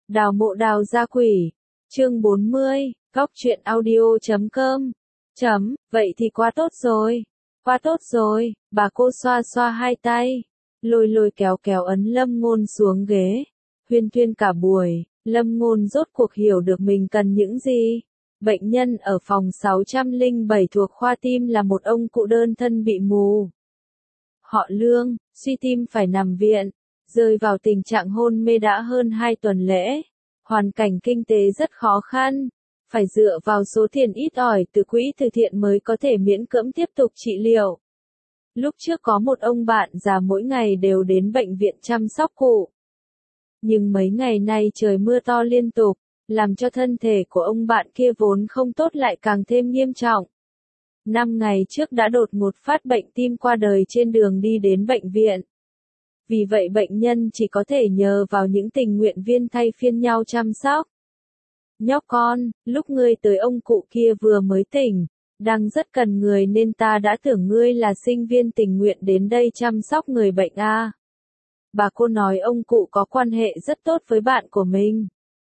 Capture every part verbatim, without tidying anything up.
Đào mộ đào gia quỷ. Chương bốn mươi, góc truyện audio chấm com. Chấm, vậy thì quá tốt rồi. Quá tốt rồi, bà cô xoa xoa hai tay. Lôi lôi kéo kéo ấn Lâm Ngôn xuống ghế. Huyên thuyên cả buổi, Lâm Ngôn rốt cuộc hiểu được mình cần những gì. Bệnh nhân ở phòng sáu trăm lẻ bảy thuộc khoa tim là một ông cụ đơn thân bị mù. Họ Lương, suy tim phải nằm viện, rơi vào tình trạng hôn mê đã hơn hai tuần lễ. Hoàn cảnh kinh tế rất khó khăn, phải dựa vào số tiền ít ỏi từ quỹ từ thiện mới có thể miễn cưỡng tiếp tục trị liệu. Lúc trước có một ông bạn già mỗi ngày đều đến bệnh viện chăm sóc cụ. Nhưng mấy ngày nay trời mưa to liên tục, làm cho thân thể của ông bạn kia vốn không tốt lại càng thêm nghiêm trọng. Năm ngày trước đã đột ngột phát bệnh tim qua đời trên đường đi đến bệnh viện. Vì vậy bệnh nhân chỉ có thể nhờ vào những tình nguyện viên thay phiên nhau chăm sóc. Nhóc con, lúc ngươi tới ông cụ kia vừa mới tỉnh, đang rất cần người nên ta đã tưởng ngươi là sinh viên tình nguyện đến đây chăm sóc người bệnh a. À. Bà cô nói ông cụ có quan hệ rất tốt với bạn của mình.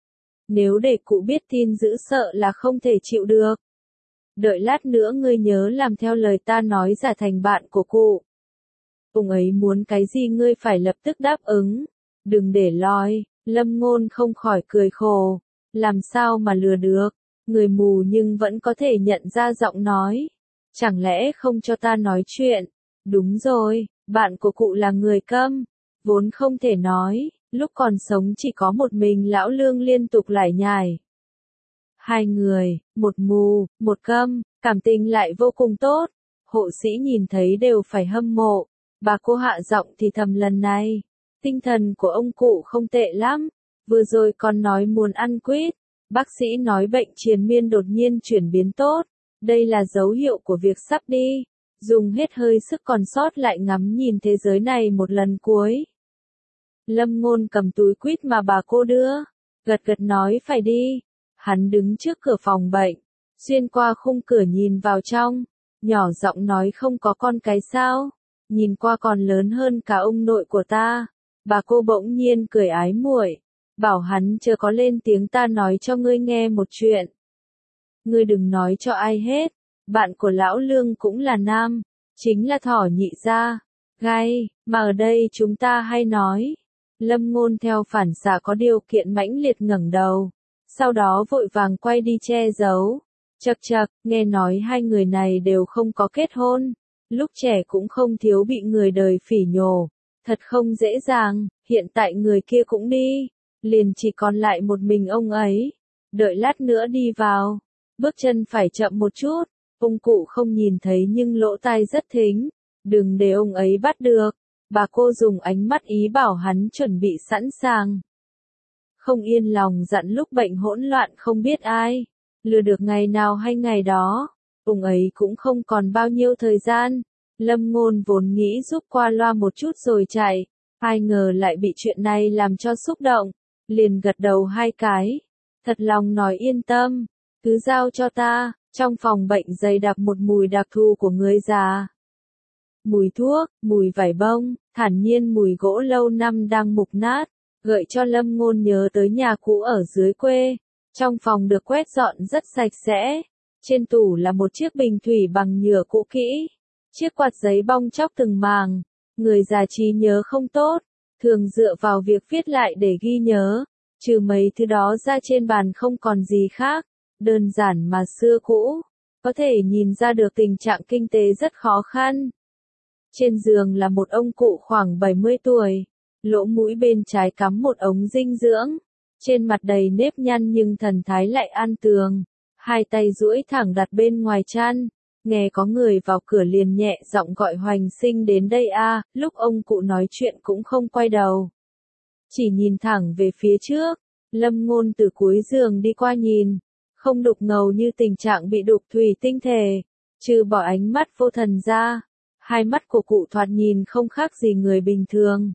Nếu để cụ biết tin dữ sợ là không thể chịu được. Đợi lát nữa ngươi nhớ làm theo lời ta nói giả thành bạn của cụ. Ông ấy muốn cái gì ngươi phải lập tức đáp ứng. Đừng để loi, Lâm Ngôn không khỏi cười khổ. Làm sao mà lừa được, người mù nhưng vẫn có thể nhận ra giọng nói. Chẳng lẽ không cho ta nói chuyện? Đúng rồi, bạn của cụ là người câm, vốn không thể nói, lúc còn sống chỉ có một mình lão Lương liên tục lải nhải. Hai người, một mù, một câm, cảm tình lại vô cùng tốt, hộ sĩ nhìn thấy đều phải hâm mộ. Bà cô hạ giọng thì thầm lần này, tinh thần của ông cụ không tệ lắm, vừa rồi còn nói muốn ăn quýt, bác sĩ nói bệnh triền miên đột nhiên chuyển biến tốt, đây là dấu hiệu của việc sắp đi, dùng hết hơi sức còn sót lại ngắm nhìn thế giới này một lần cuối. Lâm Ngôn cầm túi quýt mà bà cô đưa, gật gật nói phải đi, hắn đứng trước cửa phòng bệnh, xuyên qua khung cửa nhìn vào trong, nhỏ giọng nói không có con cái sao. Nhìn qua còn lớn hơn cả ông nội của ta. Bà cô bỗng nhiên cười ái muội, bảo hắn chờ có lên tiếng ta nói cho ngươi nghe một chuyện. Ngươi đừng nói cho ai hết, bạn của lão Lương cũng là nam, chính là Thỏ Nhị gia, gai, mà ở đây chúng ta hay nói. Lâm Ngôn theo phản xạ có điều kiện mãnh liệt ngẩng đầu, sau đó vội vàng quay đi che giấu. Chậc chậc, nghe nói hai người này đều không có kết hôn. Lúc trẻ cũng không thiếu bị người đời phỉ nhổ, thật không dễ dàng, hiện tại người kia cũng đi, liền chỉ còn lại một mình ông ấy, đợi lát nữa đi vào, bước chân phải chậm một chút, ông cụ không nhìn thấy nhưng lỗ tai rất thính, đừng để ông ấy bắt được, bà cô dùng ánh mắt ý bảo hắn chuẩn bị sẵn sàng. Không yên lòng dặn lúc bệnh hỗn loạn không biết ai, lừa được ngày nào hay ngày đó. Ông ấy cũng không còn bao nhiêu thời gian, Lâm Ngôn vốn nghĩ giúp qua loa một chút rồi chạy, ai ngờ lại bị chuyện này làm cho xúc động, liền gật đầu hai cái, thật lòng nói yên tâm, cứ giao cho ta, trong phòng bệnh dày đặc một mùi đặc thù của người già. Mùi thuốc, mùi vải bông, thản nhiên mùi gỗ lâu năm đang mục nát, gợi cho Lâm Ngôn nhớ tới nhà cũ ở dưới quê, trong phòng được quét dọn rất sạch sẽ. Trên tủ là một chiếc bình thủy bằng nhựa cũ kỹ, chiếc quạt giấy bong chóc từng màng, người già trí nhớ không tốt, thường dựa vào việc viết lại để ghi nhớ, trừ mấy thứ đó ra trên bàn không còn gì khác, đơn giản mà xưa cũ, có thể nhìn ra được tình trạng kinh tế rất khó khăn. Trên giường là một ông cụ khoảng bảy mươi tuổi, lỗ mũi bên trái cắm một ống dinh dưỡng, trên mặt đầy nếp nhăn nhưng thần thái lại an tường. Hai tay duỗi thẳng đặt bên ngoài chăn, nghe có người vào cửa liền nhẹ giọng gọi Hoành Sinh đến đây a. À, lúc ông cụ nói chuyện cũng không quay đầu, chỉ nhìn thẳng về phía trước. Lâm Ngôn từ cuối giường đi qua nhìn, không đục ngầu như tình trạng bị đục thủy tinh thể, trừ bỏ ánh mắt vô thần ra, hai mắt của cụ thoạt nhìn không khác gì người bình thường.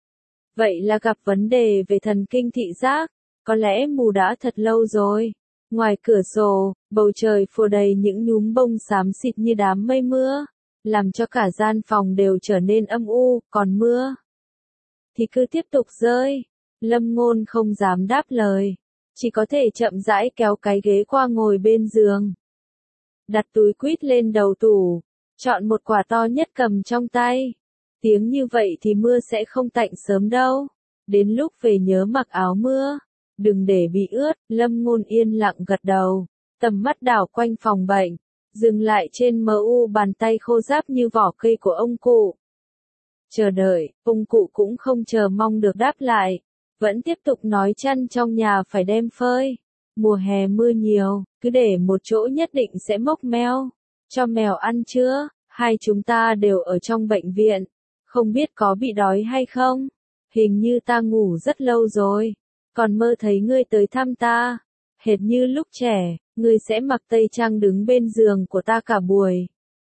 Vậy là gặp vấn đề về thần kinh thị giác, có lẽ mù đã thật lâu rồi. Ngoài cửa sổ, bầu trời phủ đầy những nhúm bông xám xịt như đám mây mưa, làm cho cả gian phòng đều trở nên âm u, còn mưa thì cứ tiếp tục rơi. Lâm Ngôn không dám đáp lời, chỉ có thể chậm rãi kéo cái ghế qua ngồi bên giường. Đặt túi quýt lên đầu tủ, chọn một quả to nhất cầm trong tay. Tiếng như vậy thì mưa sẽ không tạnh sớm đâu. Đến lúc về nhớ mặc áo mưa, đừng để bị ướt. Lâm Ngôn yên lặng gật đầu, tầm mắt đảo quanh phòng bệnh, dừng lại trên mờ u bàn tay khô ráp như vỏ cây của ông cụ. Chờ đợi, ông cụ cũng không chờ mong được đáp lại, vẫn tiếp tục nói chăn trong nhà phải đem phơi. Mùa hè mưa nhiều, cứ để một chỗ nhất định sẽ mốc meo. Cho mèo ăn chưa? Hai chúng ta đều ở trong bệnh viện, không biết có bị đói hay không? Hình như ta ngủ rất lâu rồi, còn mơ thấy ngươi tới thăm ta. Hệt như lúc trẻ, ngươi sẽ mặc tây trang đứng bên giường của ta cả buổi.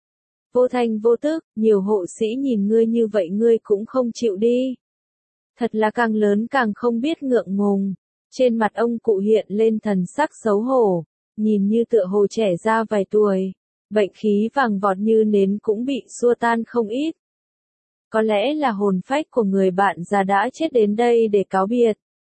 Vô thanh vô tức, nhiều hộ sĩ nhìn ngươi như vậy ngươi cũng không chịu đi. Thật là càng lớn càng không biết ngượng ngùng. Trên mặt ông cụ hiện lên thần sắc xấu hổ, nhìn như tựa hồ trẻ ra vài tuổi. Bệnh khí vàng vọt như nến cũng bị xua tan không ít. Có lẽ là hồn phách của người bạn già đã chết đến đây để cáo biệt.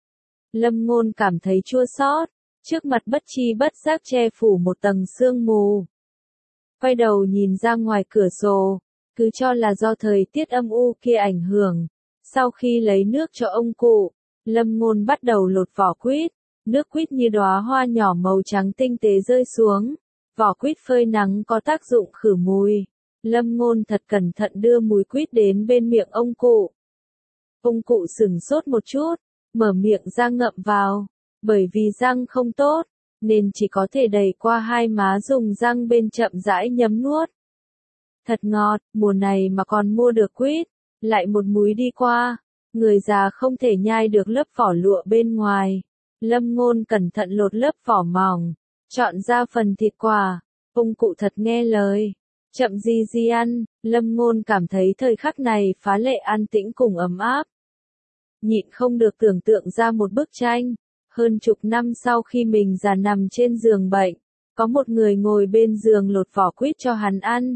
Lâm Ngôn cảm thấy chua xót, trước mặt bất chi bất giác che phủ một tầng sương mù. Quay đầu nhìn ra ngoài cửa sổ, cứ cho là do thời tiết âm u kia ảnh hưởng. Sau khi lấy nước cho ông cụ, Lâm Ngôn bắt đầu lột vỏ quýt, nước quýt như đóa hoa nhỏ màu trắng tinh tế rơi xuống. Vỏ quýt phơi nắng có tác dụng khử mùi. Lâm Ngôn thật cẩn thận đưa mùi quýt đến bên miệng ông cụ. Ông cụ sửng sốt một chút, mở miệng ra ngậm vào. Bởi vì răng không tốt, nên chỉ có thể đẩy qua hai má dùng răng bên chậm rãi nhấm nuốt. Thật ngọt, mùa này mà còn mua được quýt, lại một múi đi qua. Người già không thể nhai được lớp vỏ lụa bên ngoài. Lâm Ngôn cẩn thận lột lớp vỏ mỏng, chọn ra phần thịt quả. Ông cụ thật nghe lời. Chậm gì gì ăn, Lâm Ngôn cảm thấy thời khắc này phá lệ an tĩnh cùng ấm áp. Nhịn không được tưởng tượng ra một bức tranh. Hơn chục năm sau khi mình già nằm trên giường bệnh, có một người ngồi bên giường lột vỏ quýt cho hắn ăn.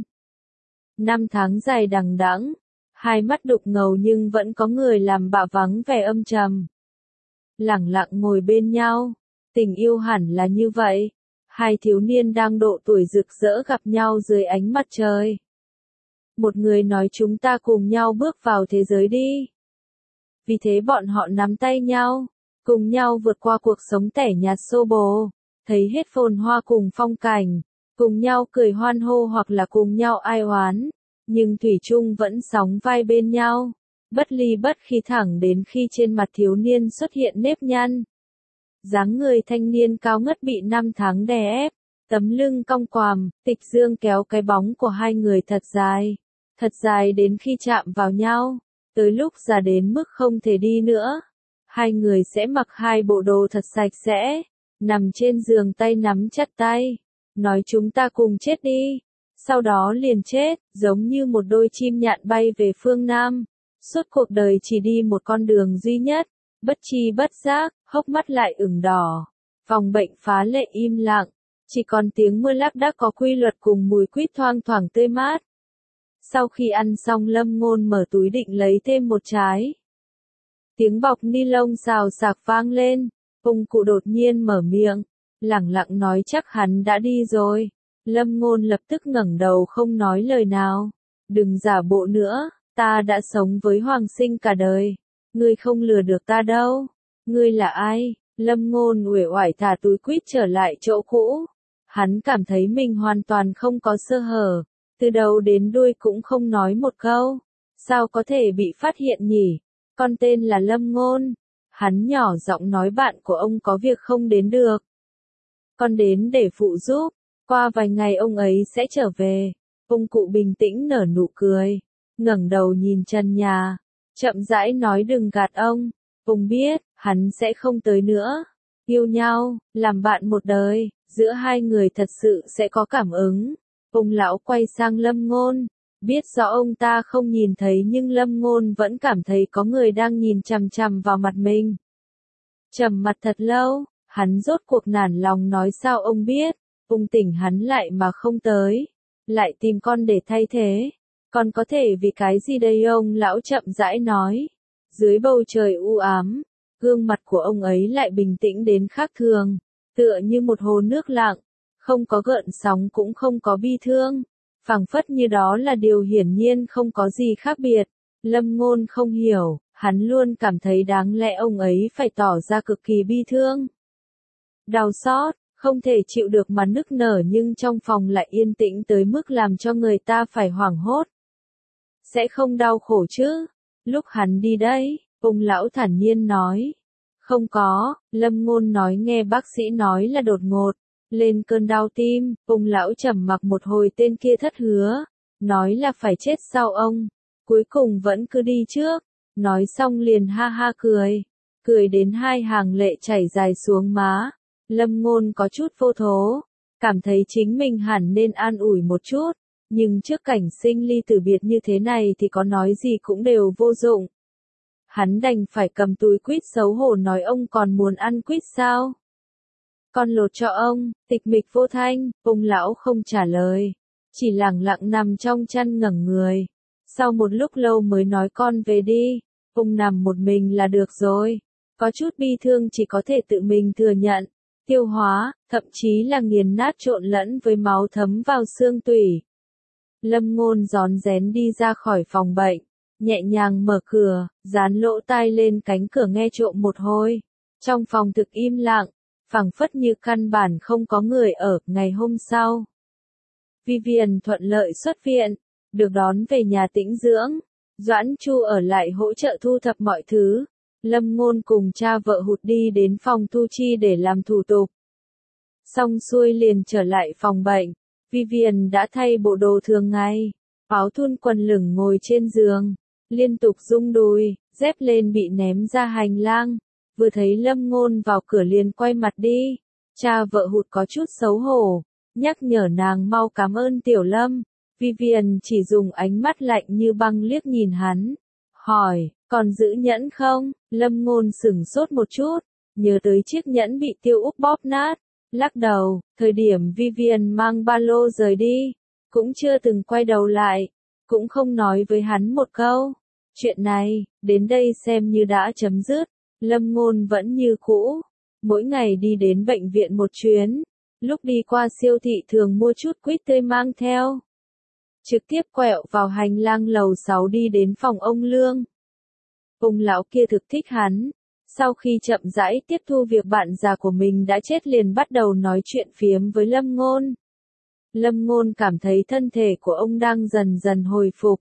Năm tháng dài đằng đẵng, hai mắt đục ngầu nhưng vẫn có người làm bạ vắng vẻ âm trầm. Lẳng lặng ngồi bên nhau, tình yêu hẳn là như vậy. Hai thiếu niên đang độ tuổi rực rỡ gặp nhau dưới ánh mặt trời. Một người nói chúng ta cùng nhau bước vào thế giới đi. Vì thế bọn họ nắm tay nhau, cùng nhau vượt qua cuộc sống tẻ nhạt xô bồ, thấy hết phồn hoa cùng phong cảnh, cùng nhau cười hoan hô hoặc là cùng nhau ai oán, nhưng thủy chung vẫn sóng vai bên nhau, bất ly bất khi thẳng đến khi trên mặt thiếu niên xuất hiện nếp nhăn. Dáng người thanh niên cao ngất bị năm tháng đè ép, tấm lưng cong quàm, Tịch Dương kéo cái bóng của hai người thật dài, thật dài đến khi chạm vào nhau, tới lúc già đến mức không thể đi nữa. Hai người sẽ mặc hai bộ đồ thật sạch sẽ, nằm trên giường tay nắm chặt tay, nói chúng ta cùng chết đi, sau đó liền chết, giống như một đôi chim nhạn bay về phương Nam, suốt cuộc đời chỉ đi một con đường duy nhất, bất chi bất giác, hốc mắt lại ửng đỏ, phòng bệnh phá lệ im lặng, chỉ còn tiếng mưa lác đác có quy luật cùng mùi quýt thoang thoảng tươi mát. Sau khi ăn xong Lâm Ngôn mở túi định lấy thêm một trái. Tiếng bọc ni lông xào xạc vang lên, ông cụ đột nhiên mở miệng, lẳng lặng nói chắc hắn đã đi rồi. Lâm Ngôn lập tức ngẩng đầu không nói lời nào. Đừng giả bộ nữa, ta đã sống với Hoàng Sinh cả đời. Ngươi không lừa được ta đâu. Ngươi là ai? Lâm Ngôn uể oải thả túi quýt trở lại chỗ cũ. Hắn cảm thấy mình hoàn toàn không có sơ hở. Từ đầu đến đuôi cũng không nói một câu. Sao có thể bị phát hiện nhỉ? Con tên là Lâm Ngôn. Hắn nhỏ giọng nói bạn của ông có việc không đến được. Con đến để phụ giúp. Qua vài ngày ông ấy sẽ trở về. Ông cụ bình tĩnh nở nụ cười. Ngẩng đầu nhìn trần nhà. Chậm rãi nói đừng gạt ông. Ông biết, hắn sẽ không tới nữa. Yêu nhau, làm bạn một đời, giữa hai người thật sự sẽ có cảm ứng. Ông lão quay sang Lâm Ngôn. Biết rõ ông ta không nhìn thấy nhưng Lâm Ngôn vẫn cảm thấy có người đang nhìn chằm chằm vào mặt mình. Trầm mặt thật lâu, hắn rốt cuộc nản lòng nói sao ông biết, ông tỉnh hắn lại mà không tới, lại tìm con để thay thế. Còn có thể vì cái gì đây ông lão chậm rãi nói. Dưới bầu trời u ám, Gương mặt của ông ấy lại bình tĩnh đến khác thường, tựa như một hồ nước lặng, không có gợn sóng cũng không có bi thương, phảng phất như đó là điều hiển nhiên không có gì khác biệt. Lâm Ngôn không hiểu, hắn luôn cảm thấy đáng lẽ ông ấy phải tỏ ra cực kỳ bi thương, đau xót, không thể chịu được mà nức nở, nhưng trong phòng lại yên tĩnh tới mức làm cho người ta phải hoảng hốt. Sẽ không đau khổ chứ? Lúc hắn đi đấy, ông lão thản nhiên nói. Không có, Lâm Ngôn nói nghe bác sĩ nói là đột ngột, lên cơn đau tim, ông lão trầm mặc một hồi, tên kia thất hứa, nói là phải chết sau ông, cuối cùng vẫn cứ đi trước, nói xong liền ha ha cười, cười đến hai hàng lệ chảy dài xuống má. Lâm Ngôn có chút vô thố, cảm thấy chính mình hẳn nên an ủi một chút, nhưng trước cảnh sinh ly tử biệt như thế này thì có nói gì cũng đều vô dụng. Hắn đành phải cầm túi quýt xấu hổ nói ông còn muốn ăn quýt sao? Con lột cho ông, tịch mịch vô thanh, ông lão không trả lời, chỉ lặng lặng nằm trong chăn ngẩng người. Sau một lúc lâu mới nói con về đi, ông nằm một mình là được rồi, có chút bi thương chỉ có thể tự mình thừa nhận, tiêu hóa, thậm chí là nghiền nát trộn lẫn với máu thấm vào xương tủy. Lâm Ngôn rón rén đi ra khỏi phòng bệnh, nhẹ nhàng mở cửa, dán lỗ tai lên cánh cửa nghe trộm một hồi. Trong phòng thực im lặng, phảng phất như căn bản không có người ở. Ngày hôm sau, Vivian thuận lợi xuất viện, được đón về nhà tĩnh dưỡng. Doãn Chu ở lại hỗ trợ thu thập mọi thứ. Lâm Ngôn cùng cha vợ hụt đi đến phòng thu chi để làm thủ tục. Xong xuôi liền trở lại phòng bệnh. Vivian đã thay bộ đồ thường ngày, áo thun quần lửng ngồi trên giường, liên tục rung đùi, dép lên bị ném ra hành lang. Vừa thấy Lâm Ngôn vào cửa liền quay mặt đi. Cha vợ hụt có chút xấu hổ, nhắc nhở nàng mau cảm ơn Tiểu Lâm. Vivian chỉ dùng ánh mắt lạnh như băng liếc nhìn hắn, hỏi, còn giữ nhẫn không? Lâm Ngôn sửng sốt một chút, nhớ tới chiếc nhẫn bị Tiêu Úc bóp nát, lắc đầu. Thời điểm Vivian mang ba lô rời đi, cũng chưa từng quay đầu lại, cũng không nói với hắn một câu. Chuyện này, đến đây xem như đã chấm dứt. Lâm Ngôn vẫn như cũ, mỗi ngày đi đến bệnh viện một chuyến, lúc đi qua siêu thị thường mua chút quýt tươi mang theo. Trực tiếp quẹo vào hành lang lầu sáu đi đến phòng ông Lương. Ông lão kia thực thích hắn, sau khi chậm rãi tiếp thu việc bạn già của mình đã chết liền bắt đầu nói chuyện phiếm với Lâm Ngôn. Lâm Ngôn cảm thấy thân thể của ông đang dần dần hồi phục.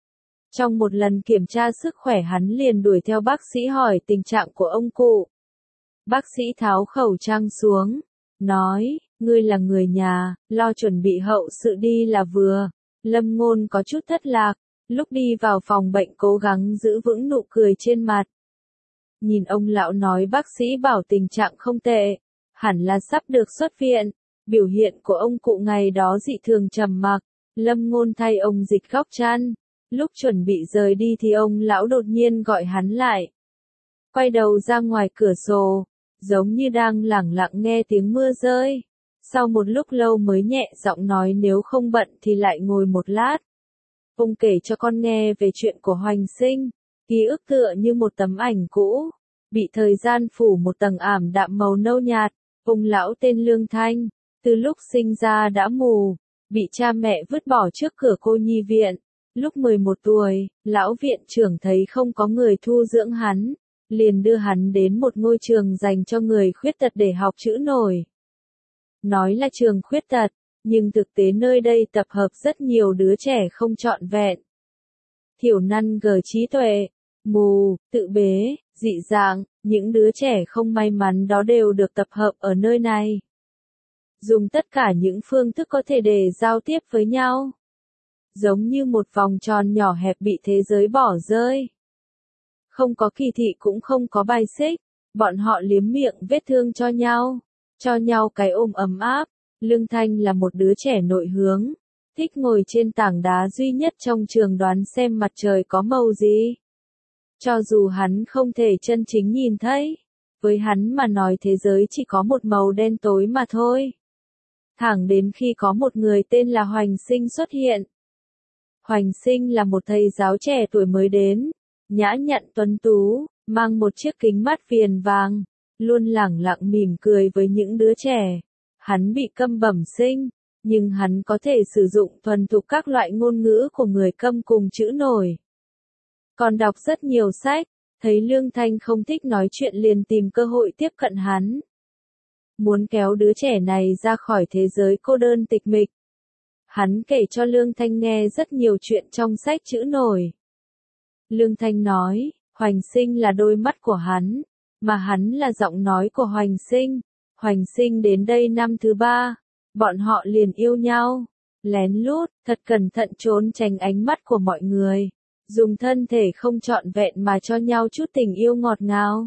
Trong một lần kiểm tra sức khỏe hắn liền đuổi theo bác sĩ hỏi tình trạng của ông cụ. Bác sĩ tháo khẩu trang xuống, nói, ngươi là người nhà, lo chuẩn bị hậu sự đi là vừa. Lâm Ngôn có chút thất lạc, lúc đi vào phòng bệnh cố gắng giữ vững nụ cười trên mặt. Nhìn ông lão nói bác sĩ bảo tình trạng không tệ, hẳn là sắp được xuất viện. Biểu hiện của ông cụ ngày đó dị thường trầm mặc. Lâm Ngôn thay ông dịch góc chăn. Lúc chuẩn bị rời đi thì ông lão đột nhiên gọi hắn lại. Quay đầu ra ngoài cửa sổ, giống như đang lẳng lặng nghe tiếng mưa rơi. Sau một lúc lâu mới nhẹ giọng nói nếu không bận thì lại ngồi một lát. Ông kể cho con nghe về chuyện của Hoành Sinh, ký ức tựa như một tấm ảnh cũ, bị thời gian phủ một tầng ảm đạm màu nâu nhạt. Ông lão tên Lương Thanh, từ lúc sinh ra đã mù, bị cha mẹ vứt bỏ trước cửa cô nhi viện. Lúc mười một tuổi, lão viện trưởng thấy không có người thu dưỡng hắn, liền đưa hắn đến một ngôi trường dành cho người khuyết tật để học chữ nổi. Nói là trường khuyết tật, nhưng thực tế nơi đây tập hợp rất nhiều đứa trẻ không trọn vẹn. Thiểu năng gờ trí tuệ, mù, tự bế, dị dạng, những đứa trẻ không may mắn đó đều được tập hợp ở nơi này. Dùng tất cả những phương thức có thể để giao tiếp với nhau. Giống như một vòng tròn nhỏ hẹp bị thế giới bỏ rơi. Không có kỳ thị cũng không có bài xích, bọn họ liếm miệng vết thương cho nhau, cho nhau cái ôm ấm áp. Lương Thanh là một đứa trẻ nội hướng, thích ngồi trên tảng đá duy nhất trong trường đoán xem mặt trời có màu gì. Cho dù hắn không thể chân chính nhìn thấy, với hắn mà nói thế giới chỉ có một màu đen tối mà thôi. Thẳng đến khi có một người tên là Hoành Sinh xuất hiện. Hoành Sinh là một thầy giáo trẻ tuổi mới đến, nhã nhặn tuấn tú, mang một chiếc kính mắt viền vàng, luôn lẳng lặng mỉm cười với những đứa trẻ. Hắn bị câm bẩm sinh, nhưng hắn có thể sử dụng thuần thục các loại ngôn ngữ của người câm cùng chữ nổi. Còn đọc rất nhiều sách, thấy Lương Thanh không thích nói chuyện liền tìm cơ hội tiếp cận hắn. Muốn kéo đứa trẻ này ra khỏi thế giới cô đơn tịch mịch. Hắn kể cho Lương Thanh nghe rất nhiều chuyện trong sách chữ nổi. Lương Thanh nói, Hoành Sinh là đôi mắt của hắn, mà hắn là giọng nói của Hoành Sinh. Hoành Sinh đến đây năm thứ ba, bọn họ liền yêu nhau, lén lút, thật cẩn thận trốn tránh ánh mắt của mọi người, dùng thân thể không trọn vẹn mà cho nhau chút tình yêu ngọt ngào.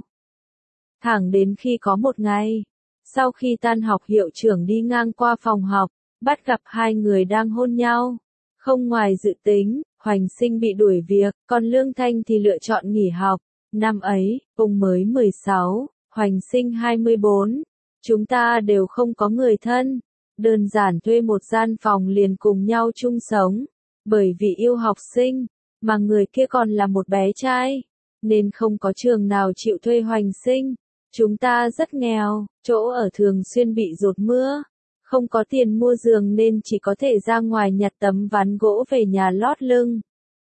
Thẳng đến khi có một ngày, sau khi tan học hiệu trưởng đi ngang qua phòng học, bắt gặp hai người đang hôn nhau. Không ngoài dự tính, Hoành Sinh bị đuổi việc, còn Lương Thanh thì lựa chọn nghỉ học. Năm ấy, ông mới mười sáu, Hoành Sinh hai mươi bốn. Chúng ta đều không có người thân, đơn giản thuê một gian phòng liền cùng nhau chung sống. Bởi vì yêu học sinh, mà người kia còn là một bé trai, nên không có trường nào chịu thuê Hoành Sinh. Chúng ta rất nghèo, chỗ ở thường xuyên bị dột mưa, không có tiền mua giường nên chỉ có thể ra ngoài nhặt tấm ván gỗ về nhà lót lưng.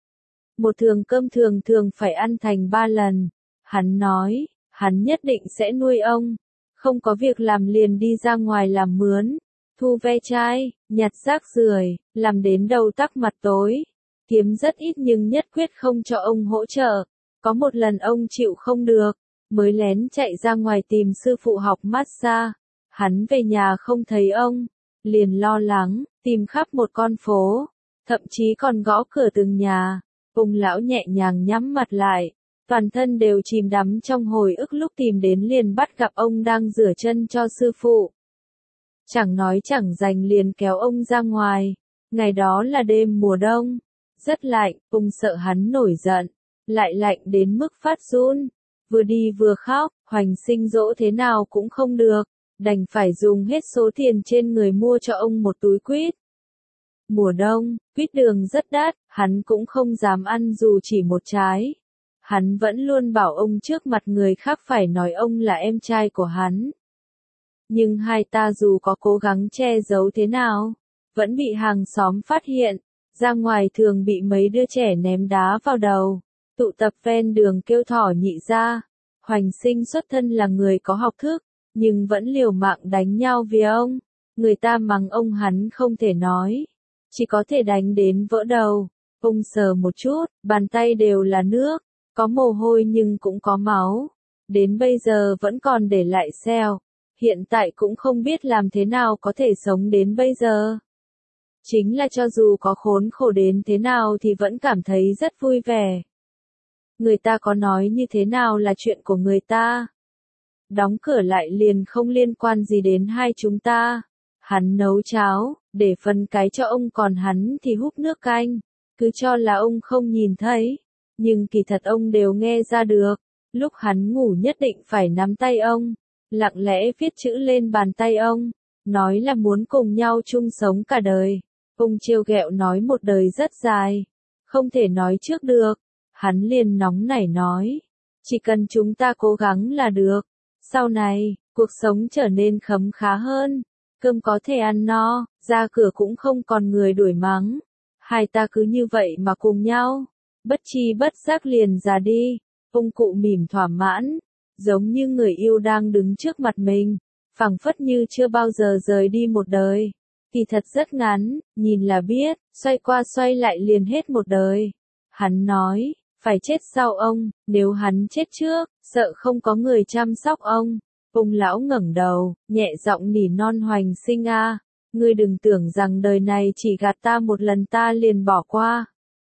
Một thường cơm thường thường phải ăn thành ba lần. Hắn nói, hắn nhất định sẽ nuôi ông. Không có việc làm liền đi ra ngoài làm mướn, thu ve chai, nhặt rác rưởi, làm đến đầu tắc mặt tối. Kiếm rất ít nhưng nhất quyết không cho ông hỗ trợ. Có một lần ông chịu không được, mới lén chạy ra ngoài tìm sư phụ học massage. Hắn về nhà không thấy ông, liền lo lắng, tìm khắp một con phố, thậm chí còn gõ cửa từng nhà. Ông lão nhẹ nhàng nhắm mặt lại, toàn thân đều chìm đắm trong hồi ức lúc tìm đến liền bắt gặp ông đang rửa chân cho sư phụ. Chẳng nói chẳng dành liền kéo ông ra ngoài. Ngày đó là đêm mùa đông, rất lạnh, ông sợ hắn nổi giận, lại lạnh đến mức phát run. Vừa đi vừa khóc, Hoành Sinh dỗ thế nào cũng không được, đành phải dùng hết số tiền trên người mua cho ông một túi quýt. Mùa đông, quýt đường rất đắt, hắn cũng không dám ăn dù chỉ một trái. Hắn vẫn luôn bảo ông trước mặt người khác phải nói ông là em trai của hắn. Nhưng hai ta dù có cố gắng che giấu thế nào, vẫn bị hàng xóm phát hiện, ra ngoài thường bị mấy đứa trẻ ném đá vào đầu, tụ tập ven đường kêu thỏ nhị ra. Hoành Sinh xuất thân là người có học thức, nhưng vẫn liều mạng đánh nhau vì ông. Người ta mắng ông hắn không thể nói, chỉ có thể đánh đến vỡ đầu. Ông sờ một chút, bàn tay đều là nước, có mồ hôi nhưng cũng có máu. Đến bây giờ vẫn còn để lại sẹo. Hiện tại cũng không biết làm thế nào có thể sống đến bây giờ. Chính là cho dù có khốn khổ đến thế nào thì vẫn cảm thấy rất vui vẻ. Người ta có nói như thế nào là chuyện của người ta. Đóng cửa lại liền không liên quan gì đến hai chúng ta. Hắn nấu cháo, để phân cái cho ông còn hắn thì húp nước canh. Cứ cho là ông không nhìn thấy. Nhưng kỳ thật ông đều nghe ra được. Lúc hắn ngủ nhất định phải nắm tay ông, lặng lẽ viết chữ lên bàn tay ông, nói là muốn cùng nhau chung sống cả đời. Ông trêu ghẹo nói một đời rất dài, không thể nói trước được. Hắn liền nóng nảy nói, chỉ cần chúng ta cố gắng là được. Sau này, cuộc sống trở nên khấm khá hơn, cơm có thể ăn no, ra cửa cũng không còn người đuổi mắng. Hai ta cứ như vậy mà cùng nhau, bất chi bất giác liền già đi. Ông cụ mỉm thỏa mãn, giống như người yêu đang đứng trước mặt mình, phảng phất như chưa bao giờ rời đi một đời. Kỳ thật rất ngắn, nhìn là biết, xoay qua xoay lại liền hết một đời. Hắn nói, phải chết sau ông, nếu hắn chết trước, sợ không có người chăm sóc ông. Ông lão ngẩng đầu, nhẹ giọng nỉ non Hoành Sinh a, ngươi đừng tưởng rằng đời này chỉ gạt ta một lần ta liền bỏ qua.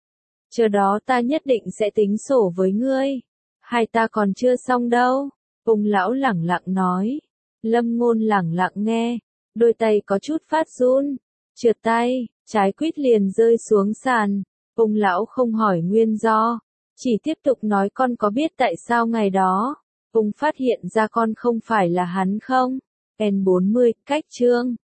Chờ đó ta nhất định sẽ tính sổ với ngươi. Hai ta còn chưa xong đâu. Ông lão lẳng lặng nói. Lâm Ngôn lẳng lặng nghe, đôi tay có chút phát run, trượt tay, trái quýt liền rơi xuống sàn. Ông lão không hỏi nguyên do, chỉ tiếp tục nói con có biết tại sao ngày đó, ông phát hiện ra con không phải là hắn không? N bốn mươi, cách chương.